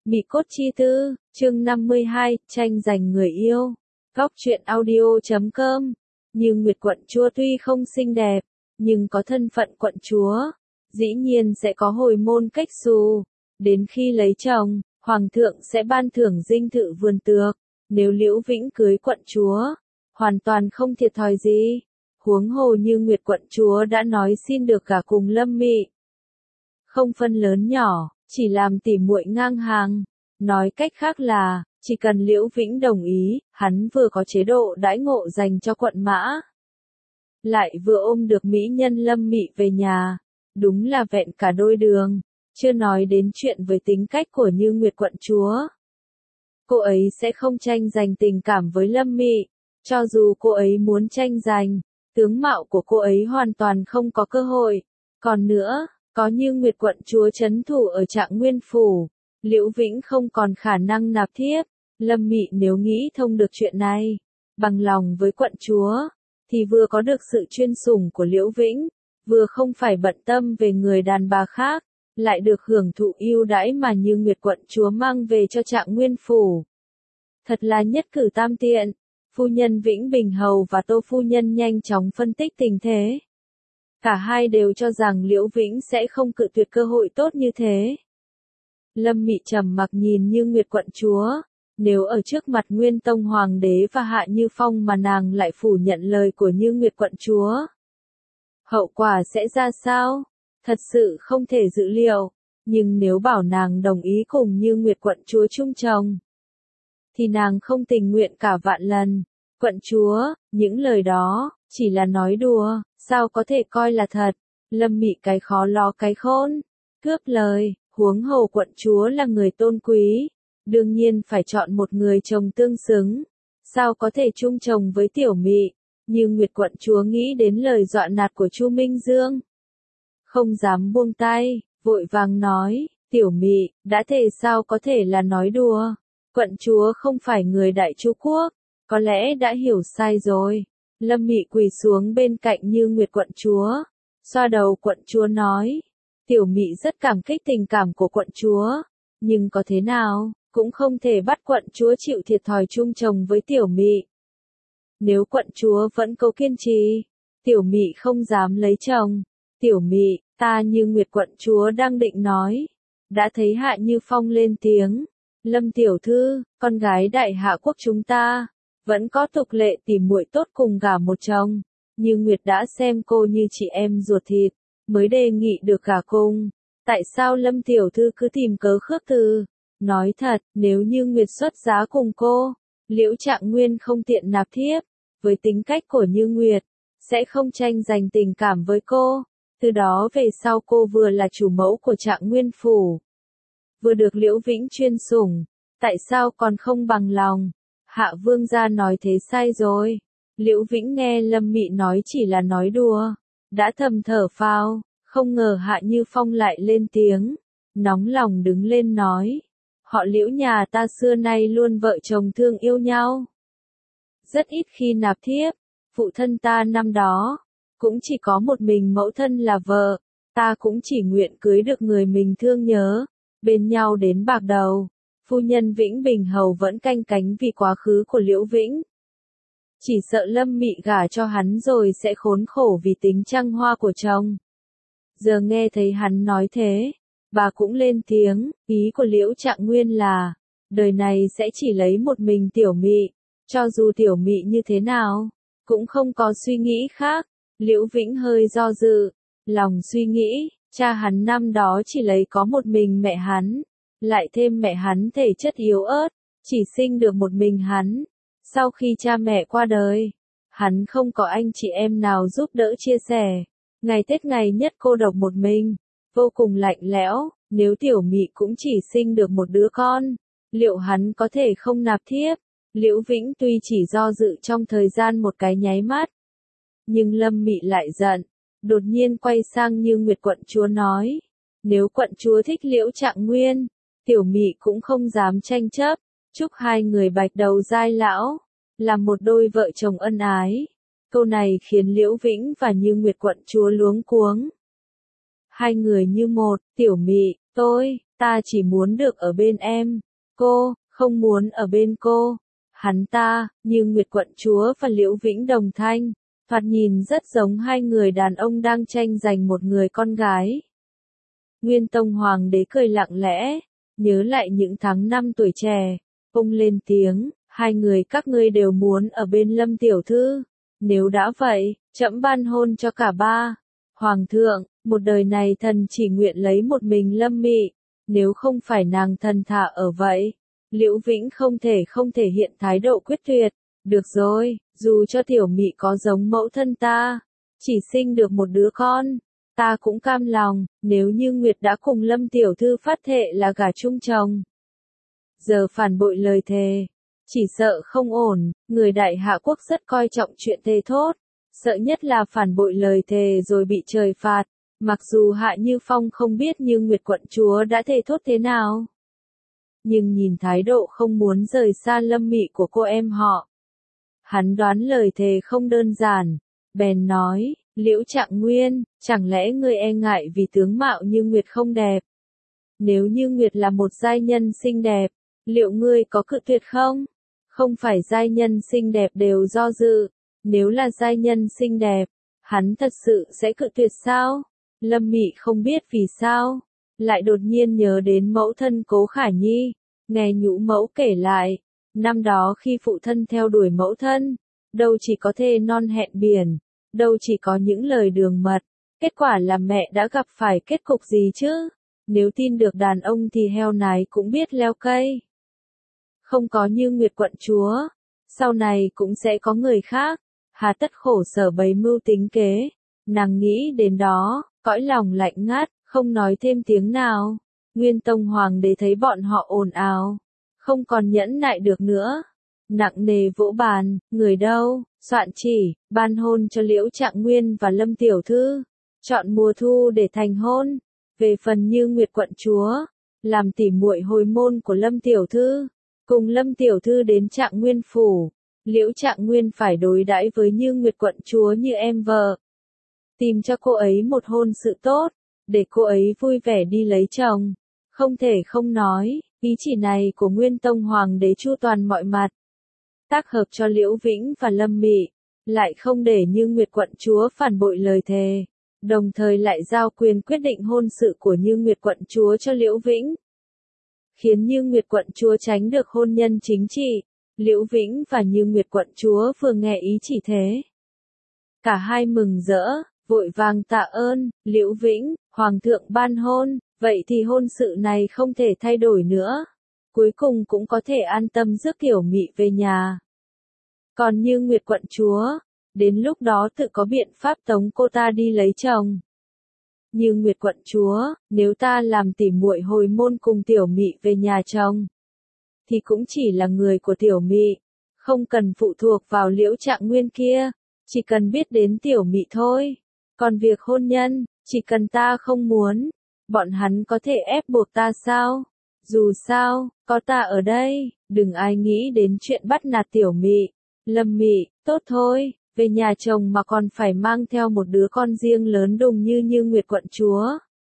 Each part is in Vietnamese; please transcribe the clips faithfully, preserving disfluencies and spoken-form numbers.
Mị cốt chi tư, chương năm mươi hai, tranh giành người yêu. Góc truyện audio chấm com. Như Nguyệt quận chúa tuy không xinh đẹp, nhưng có thân phận quận chúa, dĩ nhiên sẽ có hồi môn cách xù. Đến khi lấy chồng, hoàng thượng sẽ ban thưởng dinh thự vườn tược. Nếu Liễu Vĩnh cưới quận chúa, hoàn toàn không thiệt thòi gì. Huống hồ Như Nguyệt quận chúa đã nói xin được gả cùng Lâm Mị. Không phân lớn nhỏ, chỉ làm tỉ muội ngang hàng. Nói cách khác là, chỉ cần Liễu Vĩnh đồng ý, hắn vừa có chế độ đãi ngộ dành cho quận Mã, lại vừa ôm được mỹ nhân Lâm Mị về nhà. Đúng là vẹn cả đôi đường. Chưa nói đến chuyện với tính cách của Như Nguyệt quận chúa. Cô ấy sẽ không tranh giành tình cảm với Lâm Mị. Cho dù cô ấy muốn tranh giành, tướng mạo của cô ấy hoàn toàn không có cơ hội. Còn nữa, có Như Nguyệt quận chúa trấn thủ ở Trạng Nguyên phủ, Liễu Vĩnh không còn khả năng nạp thiếp. Lâm Mị nếu nghĩ thông được chuyện này, bằng lòng với quận chúa, thì vừa có được sự chuyên sủng của Liễu Vĩnh, vừa không phải bận tâm về người đàn bà khác, lại được hưởng thụ ưu đãi mà Như Nguyệt quận chúa mang về cho Trạng Nguyên phủ. Thật là nhất cử tam tiện. Phu nhân Vĩnh Bình Hầu và Tô phu nhân nhanh chóng phân tích tình thế. Cả hai đều cho rằng Liễu Vĩnh sẽ không cự tuyệt cơ hội tốt như thế. Lâm Mị trầm mặc nhìn Như Nguyệt quận chúa. Nếu ở trước mặt Nguyên Tông Hoàng đế và Hạ Như Phong mà nàng lại phủ nhận lời của Như Nguyệt quận chúa, hậu quả sẽ ra sao? Thật sự không thể dự liệu. Nhưng nếu bảo nàng đồng ý cùng Như Nguyệt quận chúa chung chồng, thì nàng không tình nguyện cả vạn lần. Quận chúa, những lời đó chỉ là nói đùa, sao có thể coi là thật? Lâm Mị cái khó lo cái khôn, cướp lời. Huống hồ quận chúa là người tôn quý, đương nhiên phải chọn một người chồng tương xứng. Sao có thể chung chồng với Tiểu Mị? Như Nguyệt quận chúa nghĩ đến lời dọa nạt của Chu Minh Dương, không dám buông tay, vội vàng nói, Tiểu Mị, đã thề sao có thể là nói đùa? Quận chúa không phải người Đại Chu quốc, có lẽ đã hiểu sai rồi. Lâm Mị quỳ xuống bên cạnh Như Nguyệt quận chúa, xoa đầu quận chúa nói, Tiểu Mị rất cảm kích tình cảm của quận chúa, nhưng có thế nào, cũng không thể bắt quận chúa chịu thiệt thòi chung chồng với Tiểu Mị. Nếu quận chúa vẫn cố kiên trì, Tiểu Mị không dám lấy chồng. Tiểu Mị, ta Như Nguyệt quận chúa đang định nói, đã thấy Hạ Như Phong lên tiếng, Lâm tiểu thư, con gái Đại Hạ quốc chúng ta, vẫn có tục lệ tỉ muội tốt cùng gả một chồng. Như Nguyệt đã xem cô như chị em ruột thịt, mới đề nghị được gả cùng. Tại sao Lâm tiểu thư cứ tìm cớ khước từ? Nói thật, nếu Như Nguyệt xuất giá cùng cô, Liễu Trạng Nguyên không tiện nạp thiếp. Với tính cách của Như Nguyệt, sẽ không tranh giành tình cảm với cô. Từ đó về sau cô vừa là chủ mẫu của Trạng Nguyên phủ, vừa được Liễu Vĩnh chuyên sủng. Tại sao còn không bằng lòng? Hạ vương gia nói thế sai rồi. Liễu Vĩnh nghe Lâm Mị nói chỉ là nói đùa, đã thầm thở phào. Không ngờ Hạ Như Phong lại lên tiếng, nóng lòng đứng lên nói, họ Liễu nhà ta xưa nay luôn vợ chồng thương yêu nhau, rất ít khi nạp thiếp. Phụ thân ta năm đó cũng chỉ có một mình mẫu thân là vợ, ta cũng chỉ nguyện cưới được người mình thương nhớ, bên nhau đến bạc đầu. Phu nhân Vĩnh Bình Hầu vẫn canh cánh vì quá khứ của Liễu Vĩnh, chỉ sợ Lâm Mị gả cho hắn rồi sẽ khốn khổ vì tính trăng hoa của chồng. Giờ nghe thấy hắn nói thế, bà cũng lên tiếng, ý của Liễu Trạng Nguyên là, đời này sẽ chỉ lấy một mình Tiểu Mị, cho dù Tiểu Mị như thế nào, cũng không có suy nghĩ khác. Liễu Vĩnh hơi do dự, lòng suy nghĩ, cha hắn năm đó chỉ lấy có một mình mẹ hắn, lại thêm mẹ hắn thể chất yếu ớt, chỉ sinh được một mình hắn. Sau khi cha mẹ qua đời, hắn không có anh chị em nào giúp đỡ chia sẻ. Ngày Tết ngày nhất cô độc một mình, vô cùng lạnh lẽo. Nếu Tiểu Mị cũng chỉ sinh được một đứa con, liệu hắn có thể không nạp thiếp? Liễu Vĩnh tuy chỉ do dự trong thời gian một cái nháy mắt, nhưng Lâm Mị lại giận, đột nhiên quay sang Như Nguyệt quận chúa nói, nếu quận chúa thích Liễu Trạng Nguyên, Tiểu Mị cũng không dám tranh chấp, chúc hai người bạch đầu giai lão, làm một đôi vợ chồng ân ái. Câu này khiến Liễu Vĩnh và Như Nguyệt quận chúa luống cuống. Hai người như một, Tiểu Mị, tôi, Ta chỉ muốn được ở bên em, cô, không muốn ở bên cô. Hắn ta, như Nguyệt quận chúa và Liễu Vĩnh đồng thanh, thoạt nhìn rất giống hai người đàn ông đang tranh giành một người con gái. Nguyên Tông Hoàng đế cười lặng lẽ, nhớ lại những tháng năm tuổi trẻ, ông lên tiếng, hai người các ngươi đều muốn ở bên Lâm tiểu thư, nếu đã vậy, trẫm ban hôn cho cả ba. Hoàng thượng, một đời này thần chỉ nguyện lấy một mình Lâm Mị, nếu không phải nàng thần thà ở vậy. Liễu Vĩnh không thể không thể hiện thái độ quyết tuyệt, được rồi, dù cho tiểu Mị có giống mẫu thân ta, chỉ sinh được một đứa con, ta cũng cam lòng, nếu như Nguyệt đã cùng Lâm tiểu thư phát thệ là gả chung chồng. Giờ phản bội lời thề, chỉ sợ không ổn, người Đại Hạ quốc rất coi trọng chuyện thề thốt, sợ nhất là phản bội lời thề rồi bị trời phạt, mặc dù Hạ Như Phong không biết như Nguyệt quận chúa đã thề thốt thế nào. Nhưng nhìn thái độ không muốn rời xa Lâm Mị của cô em họ, hắn đoán lời thề không đơn giản, bèn nói, Liễu Trạng Nguyên, chẳng lẽ ngươi e ngại vì tướng mạo như Nguyệt không đẹp? Nếu như Nguyệt là một giai nhân xinh đẹp, liệu ngươi có cự tuyệt không? Không phải giai nhân xinh đẹp đều do dự, nếu là giai nhân xinh đẹp, hắn thật sự sẽ cự tuyệt sao? Lâm Mị không biết vì sao, lại đột nhiên nhớ đến mẫu thân Cố Khả Nhi, nghe nhũ mẫu kể lại, năm đó khi phụ thân theo đuổi mẫu thân, đâu chỉ có thề non hẹn biển, đâu chỉ có những lời đường mật, kết quả là mẹ đã gặp phải kết cục gì chứ? Nếu tin được đàn ông thì heo nái cũng biết leo cây. Không có như Nguyệt quận chúa, sau này cũng sẽ có người khác, hà tất khổ sở bày mưu tính kế. Nàng nghĩ đến đó, cõi lòng lạnh ngắt, không nói thêm tiếng nào. Nguyên Tông Hoàng đế thấy bọn họ ồn ào, không còn nhẫn nại được nữa. Nặng nề vỗ bàn, người đâu, soạn chỉ, ban hôn cho Liễu Trạng Nguyên và Lâm tiểu thư, chọn mùa thu để thành hôn. Về phần Như Nguyệt quận chúa, làm tỉ muội hồi môn của Lâm tiểu thư, cùng Lâm tiểu thư đến Trạng Nguyên phủ, Liễu Trạng Nguyên phải đối đãi với Như Nguyệt quận chúa như em vợ. Tìm cho cô ấy một hôn sự tốt, để cô ấy vui vẻ đi lấy chồng. Không thể không nói, ý chỉ này của Nguyên Tông Hoàng đế chu toàn mọi mặt. Tác hợp cho Liễu Vĩnh và Lâm Mị, lại không để Như Nguyệt quận chúa phản bội lời thề, đồng thời lại giao quyền quyết định hôn sự của Như Nguyệt quận chúa cho Liễu Vĩnh. Khiến Như Nguyệt quận chúa tránh được hôn nhân chính trị, Liễu Vĩnh và Như Nguyệt quận chúa vừa nghe ý chỉ thế. Cả hai mừng rỡ, vội vàng tạ ơn, Liễu Vĩnh, Hoàng thượng ban hôn, vậy thì hôn sự này không thể thay đổi nữa. Cuối cùng cũng có thể an tâm rước Tiểu Mị về nhà. Còn Như Nguyệt quận chúa, đến lúc đó tự có biện pháp tống cô ta đi lấy chồng. Như Nguyệt quận chúa, nếu ta làm tỉ muội hồi môn cùng Tiểu Mị về nhà chồng, thì cũng chỉ là người của Tiểu Mị, không cần phụ thuộc vào Liễu Trạng Nguyên kia, chỉ cần biết đến Tiểu Mị thôi. Còn việc hôn nhân, chỉ cần ta không muốn, bọn hắn có thể ép buộc ta sao? Dù sao, có ta ở đây, đừng ai nghĩ đến chuyện bắt nạt Tiểu Mị. Lâm Mị, tốt thôi, về nhà chồng mà còn phải mang theo một đứa con riêng lớn đùng như Như Nguyệt quận chúa.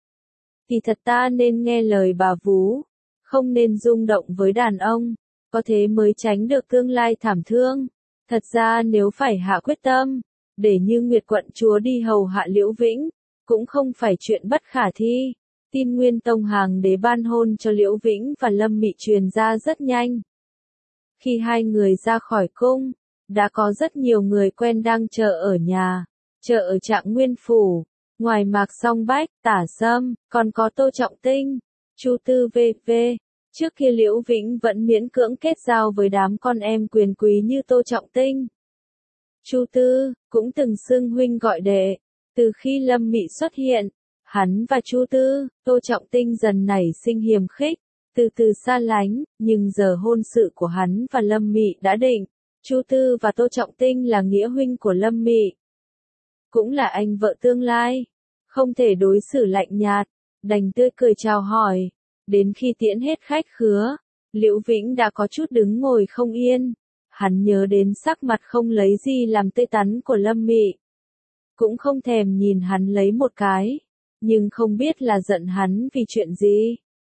Thì thật ta nên nghe lời bà vú, không nên rung động với đàn ông, có thế mới tránh được tương lai thảm thương. Thật ra nếu phải hạ quyết tâm, để Như Nguyệt quận chúa đi hầu hạ Liễu Vĩnh, cũng không phải chuyện bất khả thi. Tin Nguyên Tông Hoàng đế ban hôn cho Liễu Vĩnh và Lâm Mị truyền ra rất nhanh. Khi hai người ra khỏi cung, đã có rất nhiều người quen đang chờ ở nhà, chờ ở Trạng Nguyên phủ. Ngoài Mạc Song Bách, Tả Sâm, còn có Tô Trọng Tinh, Chu Tư vê vê. Trước kia Liễu Vĩnh vẫn miễn cưỡng kết giao với đám con em quyền quý như Tô Trọng Tinh. Chu Tư, cũng từng xưng huynh gọi đệ. Từ khi Lâm Mị xuất hiện, hắn và Chu Tư, Tô Trọng Tinh dần nảy sinh hiềm khích, từ từ xa lánh, nhưng giờ hôn sự của hắn và Lâm Mị đã định. Chu Tư và Tô Trọng Tinh là nghĩa huynh của Lâm Mị, cũng là anh vợ tương lai, không thể đối xử lạnh nhạt, đành tươi cười chào hỏi. Đến khi tiễn hết khách khứa, Liễu Vĩnh đã có chút đứng ngồi không yên, hắn nhớ đến sắc mặt không lấy gì làm tươi tắn của Lâm Mị, cũng không thèm nhìn hắn lấy một cái, nhưng không biết là giận hắn vì chuyện gì.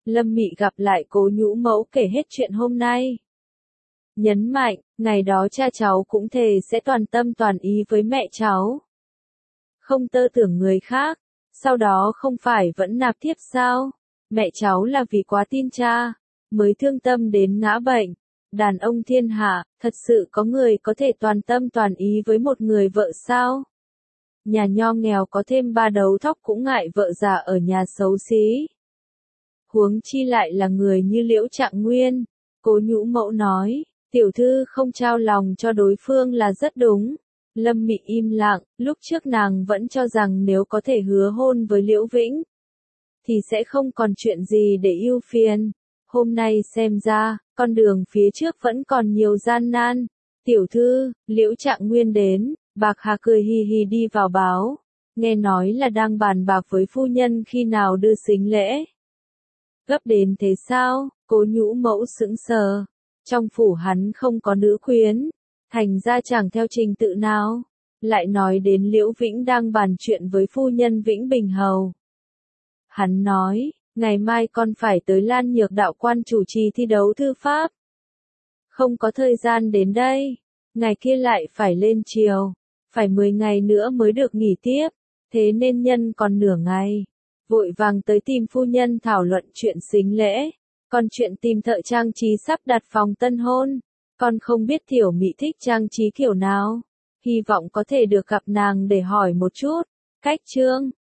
Lâm Mị gặp lại Cố Nhũ Mẫu kể hết chuyện hôm nay. Nhấn mạnh, ngày đó cha cháu cũng thề sẽ toàn tâm toàn ý với mẹ cháu. Không tơ tưởng người khác, sau đó không phải vẫn nạp thiếp sao? Mẹ cháu là vì quá tin cha, mới thương tâm đến ngã bệnh. Đàn ông thiên hạ, thật sự có người có thể toàn tâm toàn ý với một người vợ sao? Nhà nho nghèo có thêm ba đầu thóc cũng ngại vợ già ở nhà xấu xí. Huống chi lại là người như Liễu Trạng Nguyên. Cố Nhũ Mẫu nói, tiểu thư không trao lòng cho đối phương là rất đúng. Lâm Mị im lặng, lúc trước nàng vẫn cho rằng nếu có thể hứa hôn với Liễu Vĩnh, thì sẽ không còn chuyện gì để ưu phiền. Hôm nay xem ra, con đường phía trước vẫn còn nhiều gian nan. Tiểu thư, Liễu Trạng Nguyên đến, Bạc Hà cười hi hi đi vào báo. Nghe nói là đang bàn bạc với phu nhân khi nào đưa sính lễ. Gấp đến thế sao? Cố Nhũ Mẫu sững sờ. Trong phủ hắn không có nữ quyến, thành ra chẳng theo trình tự nào. Lại nói đến Liễu Vĩnh đang bàn chuyện với phu nhân Vĩnh Bình Hầu. Hắn nói, ngày mai con phải tới Lan Nhược đạo quan chủ trì thi đấu thư pháp. Không có thời gian đến đây, ngày kia lại phải lên triều, phải mười ngày nữa mới được nghỉ tiếp, thế nên nhân còn nửa ngày. Vội vàng tới tìm phu nhân thảo luận chuyện sính lễ, còn chuyện tìm thợ trang trí sắp đặt phòng tân hôn. Con không biết Thiểu Mị thích trang trí kiểu nào, hy vọng có thể được gặp nàng để hỏi một chút. Cách chương